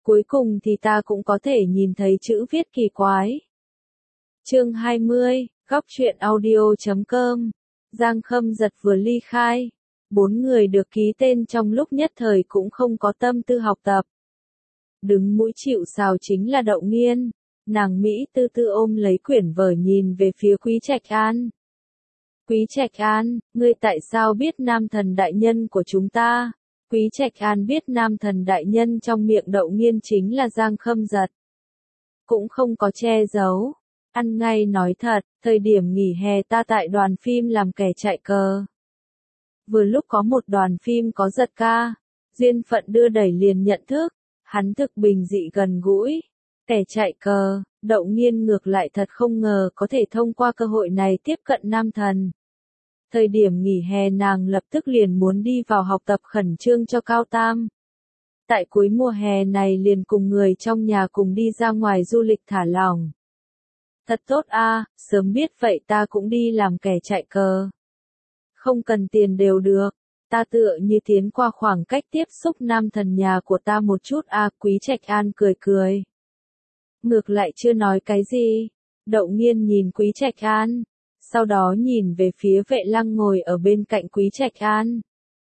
Cuối cùng thì ta cũng có thể nhìn thấy chữ viết kỳ quái. Chương 20, góc truyện audio.com. Giang Khâm Giật vừa ly khai. 4 người được ký tên trong lúc nhất thời cũng không có tâm tư học tập. Đứng mũi chịu sào chính là Đậu Nghiên. Nàng Mỹ tư tư ôm lấy quyển vở nhìn về phía Quý Trạch An. Quý Trạch An, ngươi tại sao biết nam thần đại nhân của chúng ta? Quý Trạch An biết nam thần đại nhân trong miệng Đậu Nghiên chính là Giang Khâm Giật. Cũng không có che giấu. Ăn ngay nói thật, thời điểm nghỉ hè ta tại đoàn phim làm kẻ chạy cờ. Vừa lúc có một đoàn phim có Giật ca. Duyên phận đưa đẩy liền nhận thức. Hắn thực bình dị gần gũi. Kẻ chạy cờ, Đậu Nghiên ngược lại thật không ngờ có thể thông qua cơ hội này tiếp cận nam thần. Thời điểm nghỉ hè nàng lập tức liền muốn đi vào học tập khẩn trương cho cao tam. Tại cuối mùa hè này liền cùng người trong nhà cùng đi ra ngoài du lịch thả lỏng. Thật tốt a, sớm biết vậy ta cũng đi làm kẻ chạy cờ. Không cần tiền đều được, ta tựa như tiến qua khoảng cách tiếp xúc nam thần nhà của ta một chút a. Quý Trạch An cười cười. Ngược lại chưa nói cái gì. Đậu Nghiên nhìn Quý Trạch An, sau đó nhìn về phía Vệ Lăng ngồi ở bên cạnh Quý Trạch An.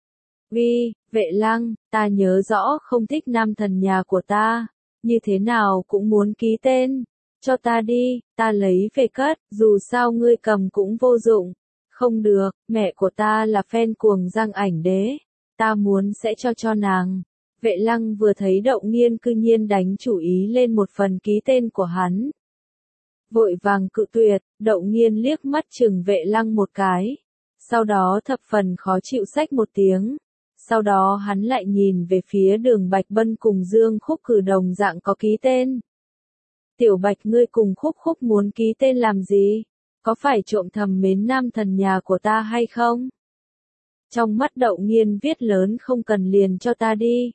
Vệ Lăng, ta nhớ rõ không thích nam thần nhà của ta, như thế nào cũng muốn ký tên, cho ta đi, ta lấy về cất, dù sao ngươi cầm cũng vô dụng. Không được, mẹ của ta là fan cuồng Giang Ảnh Đế, ta muốn sẽ cho nàng. Vệ Lăng vừa thấy Đậu Nghiên cư nhiên đánh chủ ý lên một phần ký tên của hắn. Vội vàng cự tuyệt, Đậu Nghiên liếc mắt chừng Vệ Lăng một cái. Sau đó thập phần khó chịu xách một tiếng. Sau đó hắn lại nhìn về phía Đường Bạch Bân cùng Dương Khúc Cử đồng dạng có ký tên. Tiểu Bạch ngươi cùng Khúc Khúc muốn ký tên làm gì? Có phải trộm thầm mến nam thần nhà của ta hay không? Trong mắt Đậu Nghiên viết lớn không cần liền cho ta đi.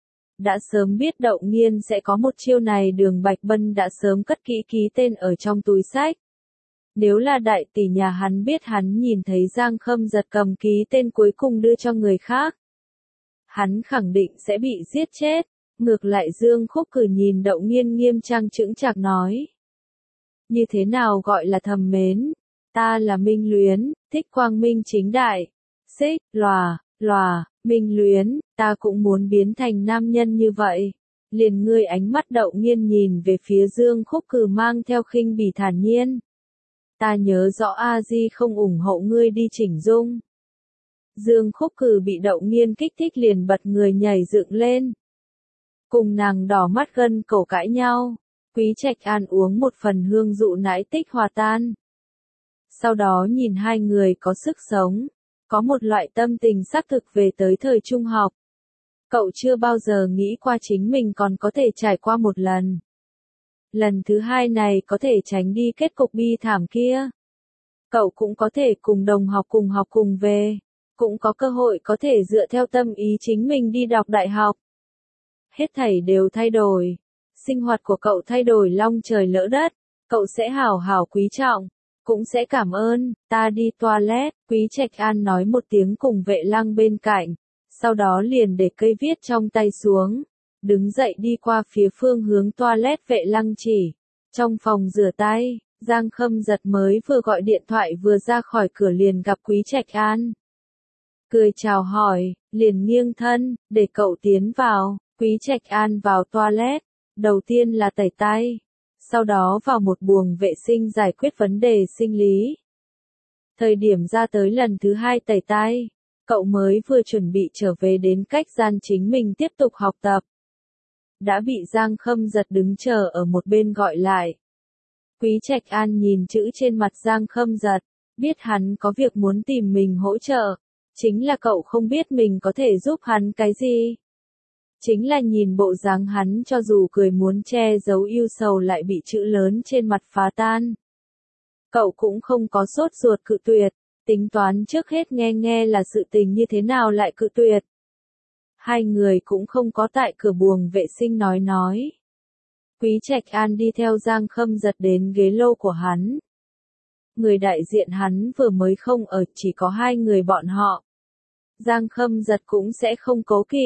Đã sớm biết Đậu Nghiên sẽ có một chiêu này, Đường Bạch Bân đã sớm cất kỹ ký tên ở trong túi xách. Nếu là đại tỷ nhà hắn biết hắn nhìn thấy Giang Khâm Giật cầm ký tên cuối cùng đưa cho người khác, hắn khẳng định sẽ bị giết chết. Ngược lại Dương Khúc Cử nhìn Đậu Nghiên nghiêm trang chững chạc nói. Như thế nào gọi là thầm mến? Ta là minh luyến, thích quang minh chính đại. Xích, lòa, minh luyến, ta cũng muốn biến thành nam nhân như vậy. Liền ngươi, ánh mắt Đậu Nghiên nhìn về phía Dương Khúc Cử mang theo khinh bỉ thản nhiên. Ta nhớ rõ A Di không ủng hộ ngươi đi chỉnh dung. Dương Khúc Cử bị Đậu Nghiên kích thích liền bật người nhảy dựng lên. Cùng nàng đỏ mắt gân cổ cãi nhau. Quý Trạch An uống một phần hương dụ nãi tích hòa tan. Sau đó nhìn hai người có sức sống. Có một loại tâm tình xác thực về tới thời trung học. Cậu chưa bao giờ nghĩ qua chính mình còn có thể trải qua một lần. Lần thứ hai này có thể tránh đi kết cục bi thảm kia. Cậu cũng có thể cùng đồng học cùng về. Cũng có cơ hội có thể dựa theo tâm ý chính mình đi đọc đại học. Hết thảy đều thay đổi. Sinh hoạt của cậu thay đổi long trời lỡ đất. Cậu sẽ hảo hảo quý trọng. Cũng sẽ cảm ơn, ta đi toilet. Quý Trạch An nói một tiếng cùng Vệ Lăng bên cạnh. Sau đó liền để cây viết trong tay xuống. Đứng dậy đi qua phía phương hướng toilet. Vệ Lăng chỉ. Trong phòng rửa tay, Giang Khâm Giật mới vừa gọi điện thoại vừa ra khỏi cửa liền gặp Quý Trạch An. Cười chào hỏi, liền nghiêng thân, để cậu tiến vào. Quý Trạch An vào toilet. Đầu tiên là tẩy tay. Sau đó vào một buồng vệ sinh giải quyết vấn đề sinh lý. Thời điểm ra tới lần thứ hai tẩy tay, cậu mới vừa chuẩn bị trở về đến cách gian chính mình tiếp tục học tập. Đã bị Giang Khâm Giật đứng chờ ở một bên gọi lại. Quý Trạch An nhìn chữ trên mặt Giang Khâm Giật, biết hắn có việc muốn tìm mình hỗ trợ. Chính là cậu không biết mình có thể giúp hắn cái gì. Chính là nhìn bộ dáng hắn cho dù cười muốn che giấu yêu sầu lại bị chữ lớn trên mặt phá tan. Cậu cũng không có sốt ruột cự tuyệt, tính toán trước hết nghe là sự tình như thế nào lại cự tuyệt. Hai người cũng không có tại cửa buồng vệ sinh nói. Quý Trạch An đi theo Giang Khâm Giật đến ghế lô của hắn. Người đại diện hắn vừa mới không ở, chỉ có hai người bọn họ. Giang Khâm Giật cũng sẽ không cố kỵ.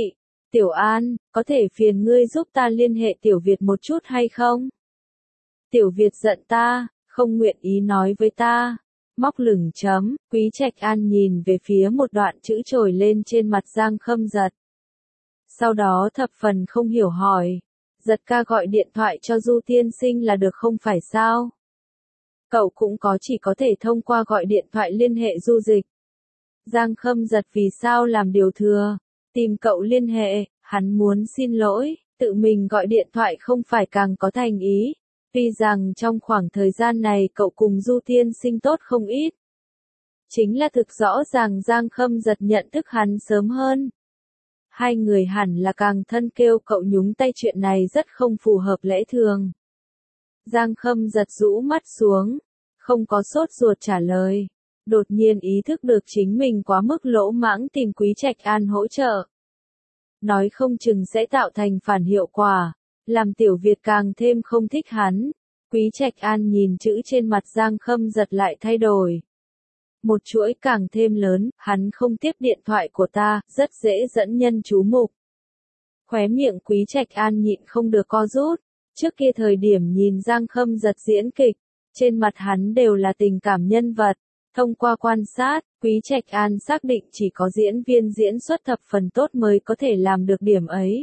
Tiểu An, có thể phiền ngươi giúp ta liên hệ Tiểu Việt một chút hay không? Tiểu Việt giận ta, không nguyện ý nói với ta. Móc lửng chấm, Quý Trạch An nhìn về phía một đoạn chữ trồi lên trên mặt Giang Khâm Giật. Sau đó thập phần không hiểu hỏi, Giật ca gọi điện thoại cho Du tiên sinh là được không phải sao? Cậu cũng chỉ có thể thông qua gọi điện thoại liên hệ Du Dịch. Giang Khâm Giật vì sao làm điều thừa, tìm cậu liên hệ, hắn muốn xin lỗi, tự mình gọi điện thoại không phải càng có thành ý. Tuy rằng trong khoảng thời gian này cậu cùng Du tiên sinh tốt không ít. Chính là thực rõ ràng Giang Khâm Giật nhận thức hắn sớm hơn. Hai người hẳn là càng thân, kêu cậu nhúng tay chuyện này rất không phù hợp lẽ thường. Giang Khâm Giật rũ mắt xuống, không có sốt ruột trả lời. Đột nhiên ý thức được chính mình quá mức lỗ mãng tìm Quý Trạch An hỗ trợ. Nói không chừng sẽ tạo thành phản hiệu quả, làm Tiểu Việt càng thêm không thích hắn. Quý Trạch An nhìn chữ trên mặt Giang Khâm Giật lại thay đổi. Một chuỗi càng thêm lớn, hắn không tiếp điện thoại của ta, rất dễ dẫn nhân chú mục. Khóe miệng Quý Trạch An nhịn không được co rút. Trước kia thời điểm nhìn Giang Khâm Giật diễn kịch, trên mặt hắn đều là tình cảm nhân vật. Thông qua quan sát, Quý Trạch An xác định chỉ có diễn viên diễn xuất thập phần tốt mới có thể làm được điểm ấy.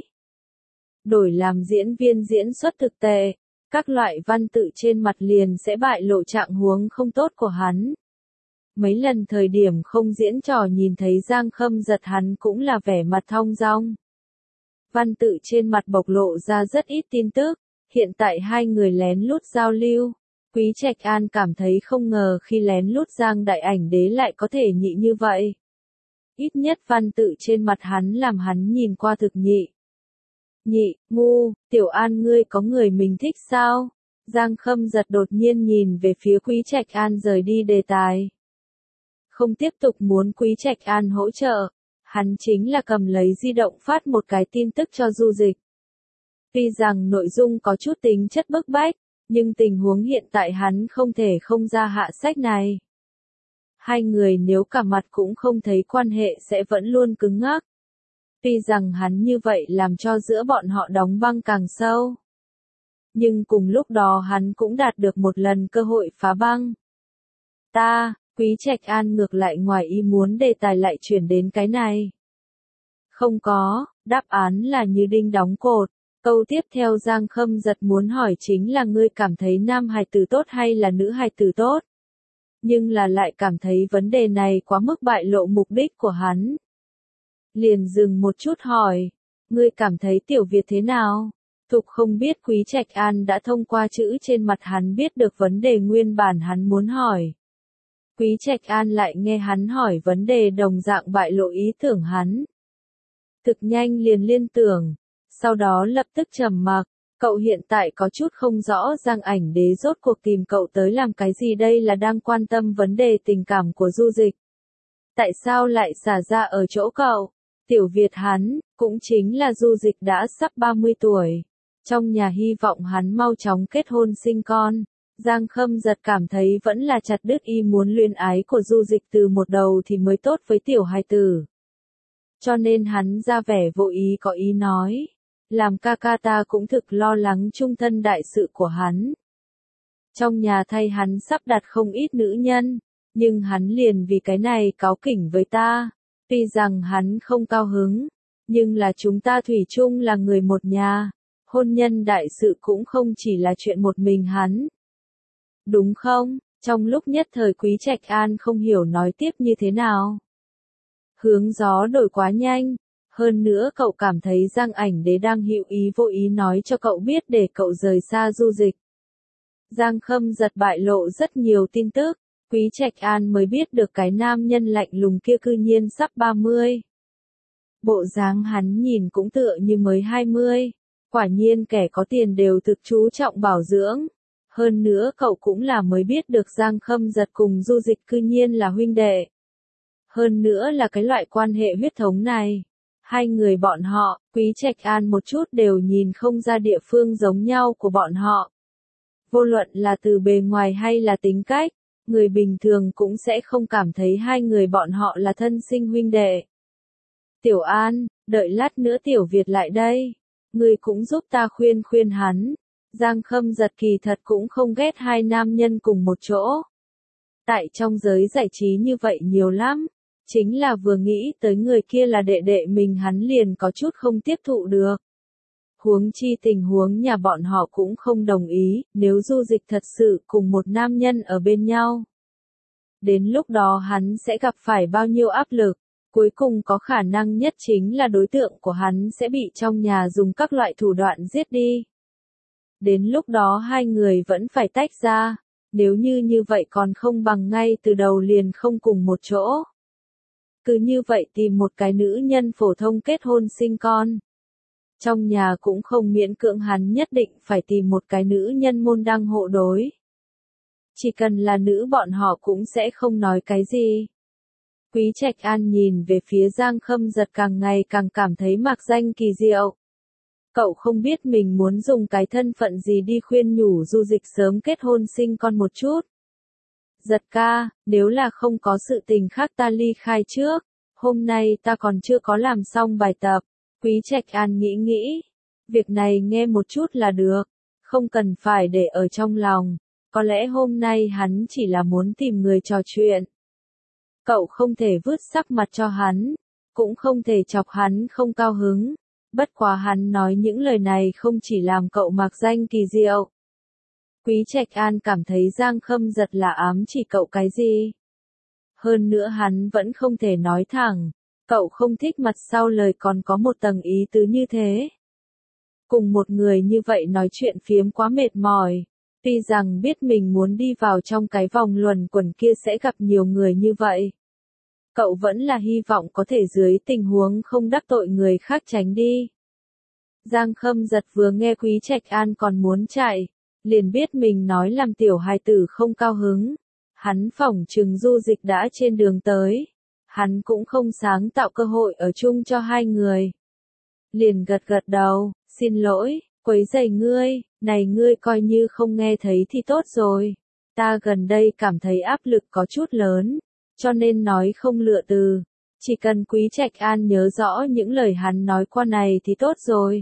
Đổi làm diễn viên diễn xuất thực tệ, các loại văn tự trên mặt liền sẽ bại lộ trạng huống không tốt của hắn. Mấy lần thời điểm không diễn trò nhìn thấy Giang Khâm Giật hắn cũng là vẻ mặt thong dong. Văn tự trên mặt bộc lộ ra rất ít tin tức, hiện tại hai người lén lút giao lưu. Quý Trạch An cảm thấy không ngờ khi lén lút Giang Đại Ảnh Đế lại có thể nhị như vậy. Ít nhất văn tự trên mặt hắn làm hắn nhìn qua thực nhị. Nhị, ngu, Tiểu An ngươi có người mình thích sao? Giang Khâm Giật đột nhiên nhìn về phía Quý Trạch An rời đi đề tài. Không tiếp tục muốn Quý Trạch An hỗ trợ, hắn chính là cầm lấy di động phát một cái tin tức cho Du Dịch. Tuy rằng nội dung có chút tính chất bức bách, nhưng tình huống hiện tại hắn không thể không ra hạ sách này. Hai người nếu cả mặt cũng không thấy quan hệ sẽ vẫn luôn cứng ngắc. Tuy rằng hắn như vậy làm cho giữa bọn họ đóng băng càng sâu. Nhưng cùng lúc đó hắn cũng đạt được một lần cơ hội phá băng. Quý Trạch An ngược lại ngoài ý muốn đề tài lại chuyển đến cái này. Không có, đáp án là như đinh đóng cột. Câu tiếp theo Giang Khâm Giật muốn hỏi chính là ngươi cảm thấy nam hài tử tốt hay là nữ hài tử tốt. Nhưng là lại cảm thấy vấn đề này quá mức bại lộ mục đích của hắn. Liền dừng một chút hỏi, ngươi cảm thấy Tiểu Việt thế nào? Thục không biết Quý Trạch An đã thông qua chữ trên mặt hắn biết được vấn đề nguyên bản hắn muốn hỏi. Quý Trạch An lại nghe hắn hỏi vấn đề đồng dạng bại lộ ý tưởng hắn. Thực nhanh liền liên tưởng, sau đó lập tức trầm mặc. Cậu hiện tại có chút không rõ Giang Ảnh Đế rốt cuộc tìm cậu tới làm cái gì, đây là đang quan tâm vấn đề tình cảm của Du Dịch. Tại sao lại xả ra ở chỗ cậu? Tiểu Việt hắn, cũng chính là Du Dịch đã sắp 30 tuổi. Trong nhà hy vọng hắn mau chóng kết hôn sinh con. Giang Khâm Giật cảm thấy vẫn là chặt đứt ý muốn luyến ái của Du Dịch từ một đầu thì mới tốt với tiểu hài tử. Cho nên hắn ra vẻ vô ý có ý nói. Làm ca ca ta cũng thực lo lắng chung thân đại sự của hắn. Trong nhà thay hắn sắp đặt không ít nữ nhân, nhưng hắn liền vì cái này cáu kỉnh với ta. Tuy rằng hắn không cao hứng, nhưng là chúng ta thủy chung là người một nhà. Hôn nhân đại sự cũng không chỉ là chuyện một mình hắn. Đúng không? Trong lúc nhất thời Quý Trạch An không hiểu nói tiếp như thế nào. Hướng gió đổi quá nhanh. Hơn nữa cậu cảm thấy Giang Ảnh Đế đang hữu ý vô ý nói cho cậu biết để cậu rời xa Du Dịch. Giang Khâm Giật bại lộ rất nhiều tin tức. Quý Trạch An mới biết được cái nam nhân lạnh lùng kia cư nhiên sắp 30. Bộ dáng hắn nhìn cũng tựa như mới 20. Quả nhiên kẻ có tiền đều thực chú trọng bảo dưỡng. Hơn nữa cậu cũng là mới biết được Giang Khâm Giật cùng Du Dịch cư nhiên là huynh đệ. Hơn nữa là cái loại quan hệ huyết thống này. Hai người bọn họ, Quý Trạch An một chút đều nhìn không ra địa phương giống nhau của bọn họ. Vô luận là từ bề ngoài hay là tính cách, người bình thường cũng sẽ không cảm thấy hai người bọn họ là thân sinh huynh đệ. Tiểu An, Đợi lát nữa Tiểu Việt lại đây. Ngươi cũng giúp ta khuyên khuyên hắn. Giang Khâm Giật kỳ thật cũng không ghét hai nam nhân cùng một chỗ. Tại trong giới giải trí như vậy nhiều lắm. Chính là vừa nghĩ tới người kia là đệ đệ mình hắn liền có chút không tiếp thụ được. Huống chi tình huống nhà bọn họ cũng không đồng ý, nếu Du Dịch thật sự cùng một nam nhân ở bên nhau. Đến lúc đó hắn sẽ gặp phải bao nhiêu áp lực, cuối cùng có khả năng nhất chính là đối tượng của hắn sẽ bị trong nhà dùng các loại thủ đoạn giết đi. Đến lúc đó hai người vẫn phải tách ra, nếu như vậy còn không bằng ngay từ đầu liền không cùng một chỗ. Cứ như vậy tìm một cái nữ nhân phổ thông kết hôn sinh con. Trong nhà cũng không miễn cưỡng hắn nhất định phải tìm một cái nữ nhân môn đăng hộ đối. Chỉ cần là nữ bọn họ cũng sẽ không nói cái gì. Quý Trạch An nhìn về phía Giang Khâm Giật càng ngày càng cảm thấy mạc danh kỳ diệu. Cậu không biết mình muốn dùng cái thân phận gì đi khuyên nhủ Du Dịch sớm kết hôn sinh con một chút. Giật ca, nếu là không có sự tình khác ta ly khai trước, hôm nay ta còn chưa có làm xong bài tập. Quý Trạch An nghĩ, việc này nghe một chút là được, không cần phải để ở trong lòng, có lẽ hôm nay hắn chỉ là muốn tìm người trò chuyện. Cậu không thể vứt sắc mặt cho hắn, cũng không thể chọc hắn không cao hứng, bất quá hắn nói những lời này không chỉ làm cậu mạc danh kỳ diệu. Quý Trạch An cảm thấy Giang Khâm Giật là ám chỉ cậu cái gì. Hơn nữa hắn vẫn không thể nói thẳng. Cậu không thích mặt sau lời còn có một tầng ý tứ như thế. Cùng một người như vậy nói chuyện phiếm quá mệt mỏi. Tuy rằng biết mình muốn đi vào trong cái vòng luẩn quẩn kia sẽ gặp nhiều người như vậy. Cậu vẫn là hy vọng có thể dưới tình huống không đắc tội người khác tránh đi. Giang Khâm Giật vừa nghe Quý Trạch An còn muốn chạy, liền biết mình nói làm tiểu hài tử không cao hứng. Hắn phỏng chừng Du Dịch đã trên đường tới. Hắn cũng không sáng tạo cơ hội ở chung cho hai người. Liền gật đầu, xin lỗi, quấy rầy ngươi, này ngươi coi như không nghe thấy thì tốt rồi. Ta gần đây cảm thấy áp lực có chút lớn, cho nên nói không lựa từ. Chỉ cần Quý Trạch An nhớ rõ những lời hắn nói qua này thì tốt rồi.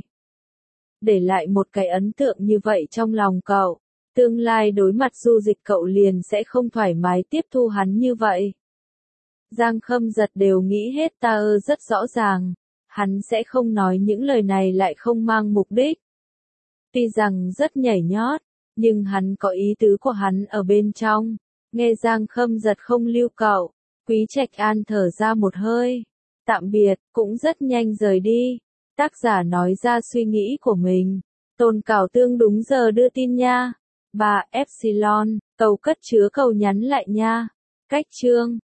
Để lại một cái ấn tượng như vậy trong lòng cậu, tương lai đối mặt Du Dịch cậu liền sẽ không thoải mái tiếp thu hắn như vậy. Giang Khâm Giật đều nghĩ hết rất rõ ràng, hắn sẽ không nói những lời này lại không mang mục đích. Tuy rằng rất nhảy nhót, nhưng hắn có ý tứ của hắn ở bên trong. Nghe Giang Khâm Giật không lưu cậu, Quý Trạch An thở ra một hơi. Tạm biệt, cũng rất nhanh rời đi. Tác giả nói ra suy nghĩ của mình. Tôn Cảo Tương đúng giờ đưa tin nha. 3 Epsilon, cầu cất chứa cầu nhắn lại nha. Cách chương